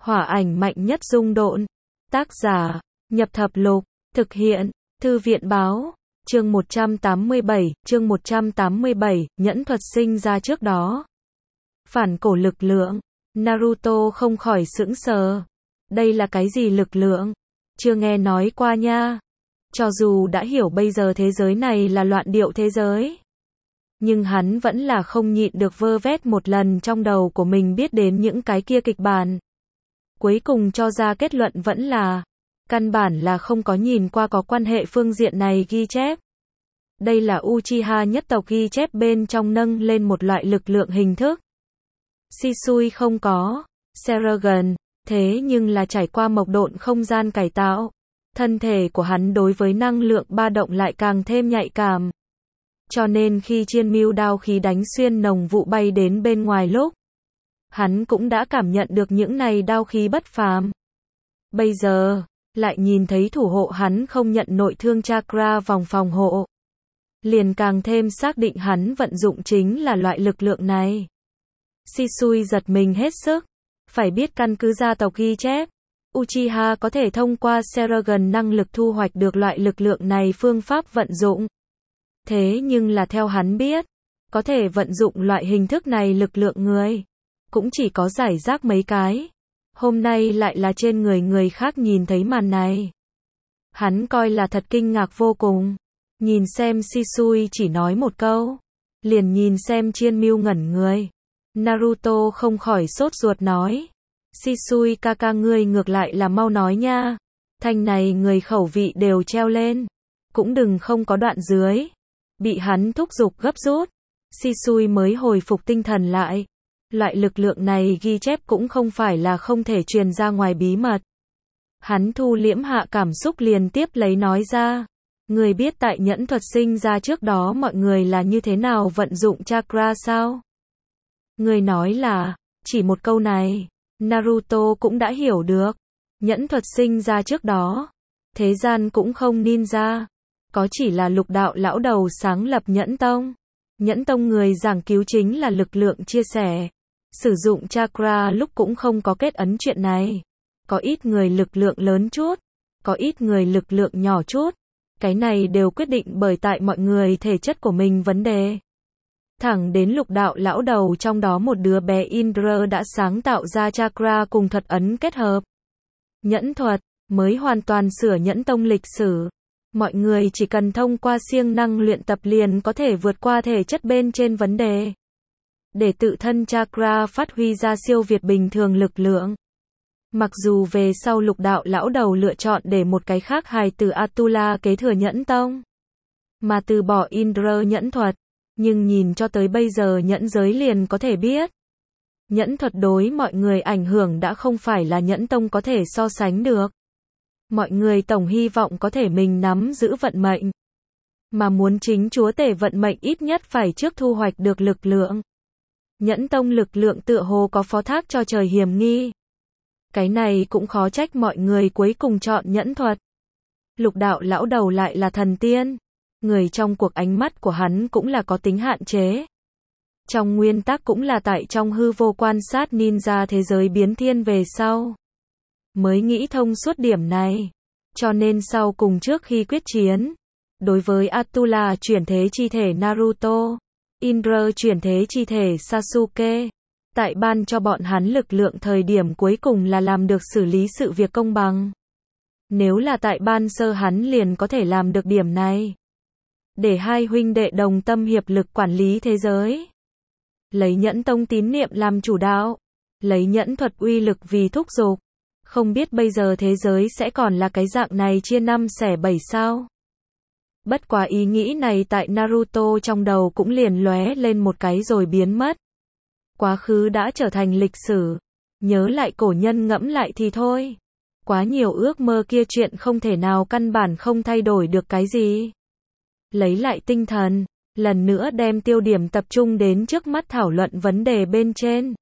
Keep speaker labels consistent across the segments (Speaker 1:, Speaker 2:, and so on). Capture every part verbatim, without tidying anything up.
Speaker 1: Hỏa ảnh mạnh nhất dung độn. Tác giả, Nhập Thập Lục. Thực hiện, Thư viện Báo. Chương một trăm tám mươi bảy, chương một trăm tám mươi bảy, nhẫn thuật sinh ra trước đó. Phản cổ lực lượng. Naruto không khỏi sững sờ. Đây là cái gì lực lượng? Chưa nghe nói qua nha. Cho dù đã hiểu bây giờ thế giới này là loạn điệu thế giới, nhưng hắn vẫn là không nhịn được vơ vét một lần trong đầu của mình biết đến những cái kia kịch bản. Cuối cùng cho ra kết luận vẫn là, căn bản là không có nhìn qua có quan hệ phương diện này ghi chép. Đây là Uchiha nhất tộc ghi chép bên trong nâng lên một loại lực lượng hình thức. Shisui không có, Sharingan, thế nhưng là trải qua mộc độn không gian cải tạo. Thân thể của hắn đối với năng lượng ba động lại càng thêm nhạy cảm. Cho nên khi chiên mưu đao khí đánh xuyên nồng vụ bay đến bên ngoài lúc, hắn cũng đã cảm nhận được những này đao khí bất phàm. Bây giờ, lại nhìn thấy thủ hộ hắn không nhận nội thương chakra vòng phòng hộ, liền càng thêm xác định hắn vận dụng chính là loại lực lượng này. Shisui giật mình hết sức, phải biết căn cứ gia tộc ghi chép, Uchiha có thể thông qua Sharingan năng lực thu hoạch được loại lực lượng này phương pháp vận dụng. Thế nhưng là theo hắn biết, có thể vận dụng loại hình thức này lực lượng người, cũng chỉ có giải rác mấy cái. Hôm nay lại là trên người người khác nhìn thấy màn này. Hắn coi là thật kinh ngạc vô cùng. Nhìn xem Shisui chỉ nói một câu, liền nhìn xem Chiên Mưu ngẩn người. Naruto không khỏi sốt ruột nói, Shisui ca ca ngươi ngược lại là mau nói nha. Thanh này người khẩu vị đều treo lên, cũng đừng không có đoạn dưới. Bị hắn thúc giục gấp rút, Shisui mới hồi phục tinh thần lại. Loại lực lượng này ghi chép cũng không phải là không thể truyền ra ngoài bí mật. Hắn thu liễm hạ cảm xúc liền tiếp lấy nói ra. Người biết tại nhẫn thuật sinh ra trước đó mọi người là như thế nào vận dụng chakra sao? Người nói là, chỉ một câu này, Naruto cũng đã hiểu được. Nhẫn thuật sinh ra trước đó, thế gian cũng không ninja, có chỉ là lục đạo lão đầu sáng lập nhẫn tông. Nhẫn tông người giảng cứu chính là lực lượng chia sẻ. Sử dụng chakra lúc cũng không có kết ấn chuyện này. Có ít người lực lượng lớn chút, có ít người lực lượng nhỏ chút. Cái này đều quyết định bởi tại mọi người thể chất của mình vấn đề. Thẳng đến lục đạo lão đầu trong đó một đứa bé Indra đã sáng tạo ra chakra cùng thuật ấn kết hợp. Nhẫn thuật mới hoàn toàn sửa nhẫn tông lịch sử. Mọi người chỉ cần thông qua siêng năng luyện tập liền có thể vượt qua thể chất bên trên vấn đề, để tự thân chakra phát huy ra siêu việt bình thường lực lượng. Mặc dù về sau lục đạo lão đầu lựa chọn để một cái khác hài tử Atula kế thừa nhẫn tông, mà từ bỏ Indra nhẫn thuật, nhưng nhìn cho tới bây giờ nhẫn giới liền có thể biết. Nhẫn thuật đối mọi người ảnh hưởng đã không phải là nhẫn tông có thể so sánh được. Mọi người tổng hy vọng có thể mình nắm giữ vận mệnh. Mà muốn chính chúa tể vận mệnh ít nhất phải trước thu hoạch được lực lượng. Nhẫn tông lực lượng tựa hồ có phó thác cho trời hiểm nghi. Cái này cũng khó trách mọi người cuối cùng chọn nhẫn thuật. Lục đạo lão đầu lại là thần tiên. Người trong cuộc ánh mắt của hắn cũng là có tính hạn chế. Trong nguyên tắc cũng là tại trong hư vô quan sát ninja thế giới biến thiên về sau. Mới nghĩ thông suốt điểm này. Cho nên sau cùng trước khi quyết chiến, đối với Atula chuyển thế chi thể Naruto, Indra chuyển thế chi thể Sasuke, tại ban cho bọn hắn lực lượng thời điểm cuối cùng là làm được xử lý sự việc công bằng. Nếu là tại ban sơ hắn liền có thể làm được điểm này. Để hai huynh đệ đồng tâm hiệp lực quản lý thế giới. Lấy nhẫn tông tín niệm làm chủ đạo. Lấy nhẫn thuật uy lực vì thúc giục. Không biết bây giờ thế giới sẽ còn là cái dạng này chia năm xẻ bảy sao? Bất quá ý nghĩ này tại Naruto trong đầu cũng liền lóe lên một cái rồi biến mất. Quá khứ đã trở thành lịch sử. Nhớ lại cổ nhân ngẫm lại thì thôi. Quá nhiều ước mơ kia chuyện không thể nào căn bản không thay đổi được cái gì. Lấy lại tinh thần, lần nữa đem tiêu điểm tập trung đến trước mắt thảo luận vấn đề bên trên.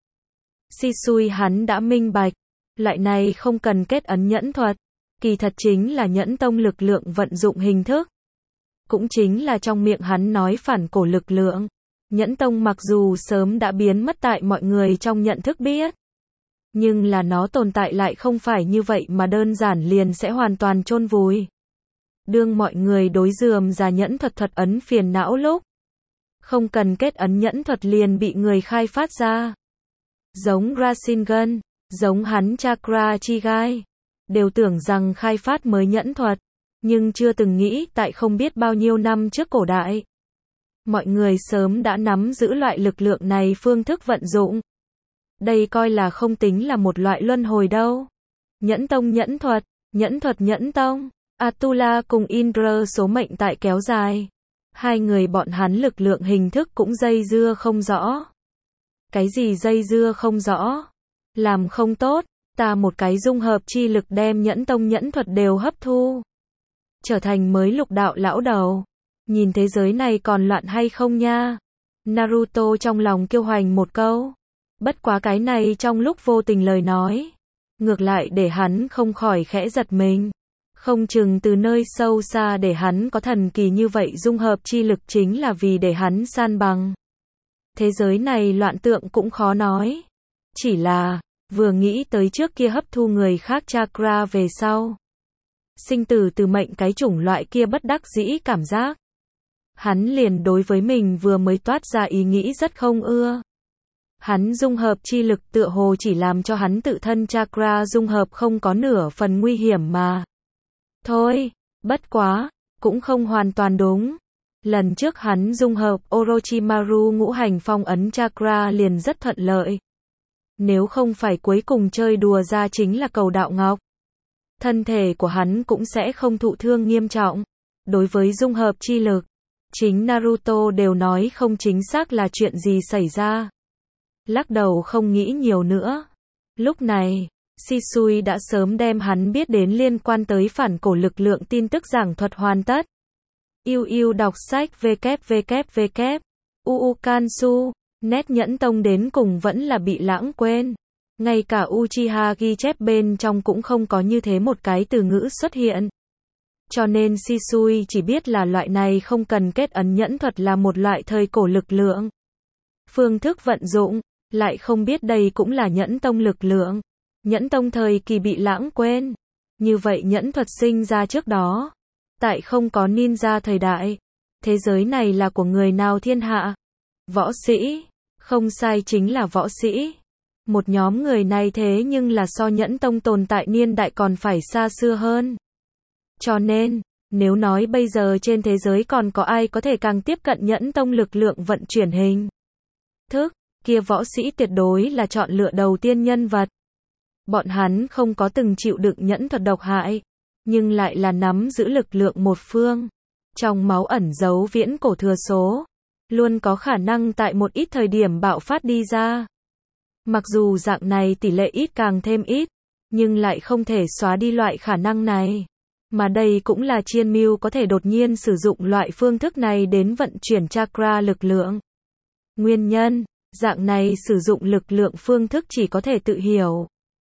Speaker 1: Shisui hắn đã minh bạch. Loại này không cần kết ấn nhẫn thuật, kỳ thật chính là nhẫn tông lực lượng vận dụng hình thức. Cũng chính là trong miệng hắn nói phản cổ lực lượng. Nhẫn tông mặc dù sớm đã biến mất tại mọi người trong nhận thức biết. Nhưng là nó tồn tại lại không phải như vậy mà đơn giản liền sẽ hoàn toàn chôn vùi. Đương mọi người đối dườm già nhẫn thuật thuật ấn phiền não lúc, không cần kết ấn nhẫn thuật liền bị người khai phát ra. Giống Rasengan, giống hắn Chakra Chigai, đều tưởng rằng khai phát mới nhẫn thuật, nhưng chưa từng nghĩ tại không biết bao nhiêu năm trước cổ đại. Mọi người sớm đã nắm giữ loại lực lượng này phương thức vận dụng. Đây coi là không tính là một loại luân hồi đâu. Nhẫn tông nhẫn thuật, nhẫn thuật nhẫn tông, Atula cùng Indra số mệnh tại kéo dài. Hai người bọn hắn lực lượng hình thức cũng dây dưa không rõ. Cái gì dây dưa không rõ? Làm không tốt, ta một cái dung hợp chi lực đem nhẫn tông nhẫn thuật đều hấp thu. Trở thành mới lục đạo lão đầu. Nhìn thế giới này còn loạn hay không nha? Naruto trong lòng kêu hoành một câu. Bất quá cái này trong lúc vô tình lời nói. Ngược lại để hắn không khỏi khẽ giật mình. Không chừng từ nơi sâu xa để hắn có thần kỳ như vậy dung hợp chi lực chính là vì để hắn san bằng. Thế giới này loạn tượng cũng khó nói. Chỉ là, vừa nghĩ tới trước kia hấp thu người khác chakra về sau. Sinh tử từ mệnh cái chủng loại kia bất đắc dĩ cảm giác. Hắn liền đối với mình vừa mới toát ra ý nghĩ rất không ưa. Hắn dung hợp chi lực tựa hồ chỉ làm cho hắn tự thân chakra dung hợp không có nửa phần nguy hiểm mà. Thôi, bất quá, cũng không hoàn toàn đúng. Lần trước hắn dung hợp Orochimaru ngũ hành phong ấn chakra liền rất thuận lợi. Nếu không phải cuối cùng chơi đùa ra chính là cầu đạo ngọc. Thân thể của hắn cũng sẽ không thụ thương nghiêm trọng. Đối với dung hợp chi lực, chính Naruto đều nói không chính xác là chuyện gì xảy ra. Lắc đầu không nghĩ nhiều nữa. Lúc này, Shisui đã sớm đem hắn biết đến liên quan tới phản cổ lực lượng tin tức giảng thuật hoàn tất. Yêu yêu đọc sách www. Uukansu, nét nhẫn tông đến cùng vẫn là bị lãng quên. Ngay cả Uchiha ghi chép bên trong cũng không có như thế một cái từ ngữ xuất hiện. Cho nên Shisui chỉ biết là loại này không cần kết ấn nhẫn thuật là một loại thời cổ lực lượng. Phương thức vận dụng, lại không biết đây cũng là nhẫn tông lực lượng. Nhẫn tông thời kỳ bị lãng quên. Như vậy nhẫn thuật sinh ra trước đó. Tại không có ninja thời đại. Thế giới này là của người nào thiên hạ? Võ sĩ. Không sai chính là võ sĩ. Một nhóm người này thế nhưng là so nhẫn tông tồn tại niên đại còn phải xa xưa hơn. Cho nên, nếu nói bây giờ trên thế giới còn có ai có thể càng tiếp cận nhẫn tông lực lượng vận chuyển hình thức, kia võ sĩ tuyệt đối là chọn lựa đầu tiên nhân vật. Bọn hắn không có từng chịu đựng nhẫn thuật độc hại, nhưng lại là nắm giữ lực lượng một phương. Trong máu ẩn giấu viễn cổ thừa số, luôn có khả năng tại một ít thời điểm bạo phát đi ra. Mặc dù dạng này tỷ lệ ít càng thêm ít, nhưng lại không thể xóa đi loại khả năng này. Mà đây cũng là Chiên Mưu có thể đột nhiên sử dụng loại phương thức này đến vận chuyển chakra lực lượng. Nguyên nhân, dạng này sử dụng lực lượng phương thức chỉ có thể tự hiểu.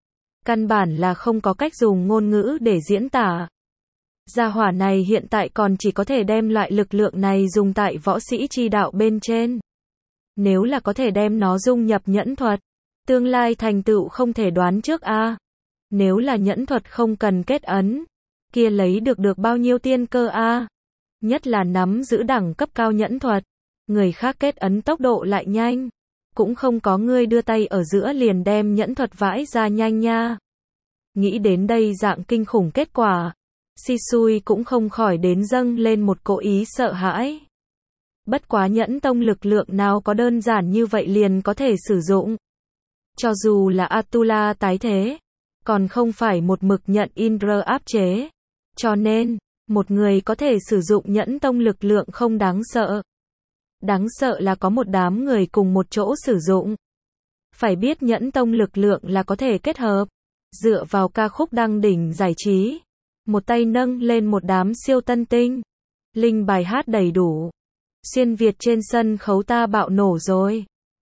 Speaker 1: Căn bản là không có cách dùng ngôn ngữ để diễn tả. Gia hỏa này hiện tại còn chỉ có thể đem loại lực lượng này dùng tại võ sĩ chi đạo bên trên. Nếu là có thể đem nó dung nhập nhẫn thuật, tương lai thành tựu không thể đoán trước a. Nếu là nhẫn thuật không cần kết ấn, kia lấy được được bao nhiêu tiên cơ a. Nhất là nắm giữ đẳng cấp cao nhẫn thuật, người khác kết ấn tốc độ lại nhanh, cũng không có người đưa tay ở giữa liền đem nhẫn thuật vãi ra nhanh nha. Nghĩ đến đây dạng kinh khủng kết quả, Shisui cũng không khỏi đến dâng lên một cỗ ý sợ hãi. Bất quá nhẫn tông lực lượng nào có đơn giản như vậy liền có thể sử dụng. Cho dù là Atula tái thế, còn không phải một mực nhận Indra áp chế. Cho nên, một người có thể sử dụng nhẫn tông lực lượng không đáng sợ. Đáng sợ là có một đám người cùng một chỗ sử dụng. Phải biết nhẫn tông lực lượng là có thể kết hợp, dựa vào ca khúc đăng đỉnh giải trí. Một tay nâng lên một đám siêu tân tinh. Linh bài hát đầy đủ. Xuyên Việt trên sân khấu ta bạo nổ rồi.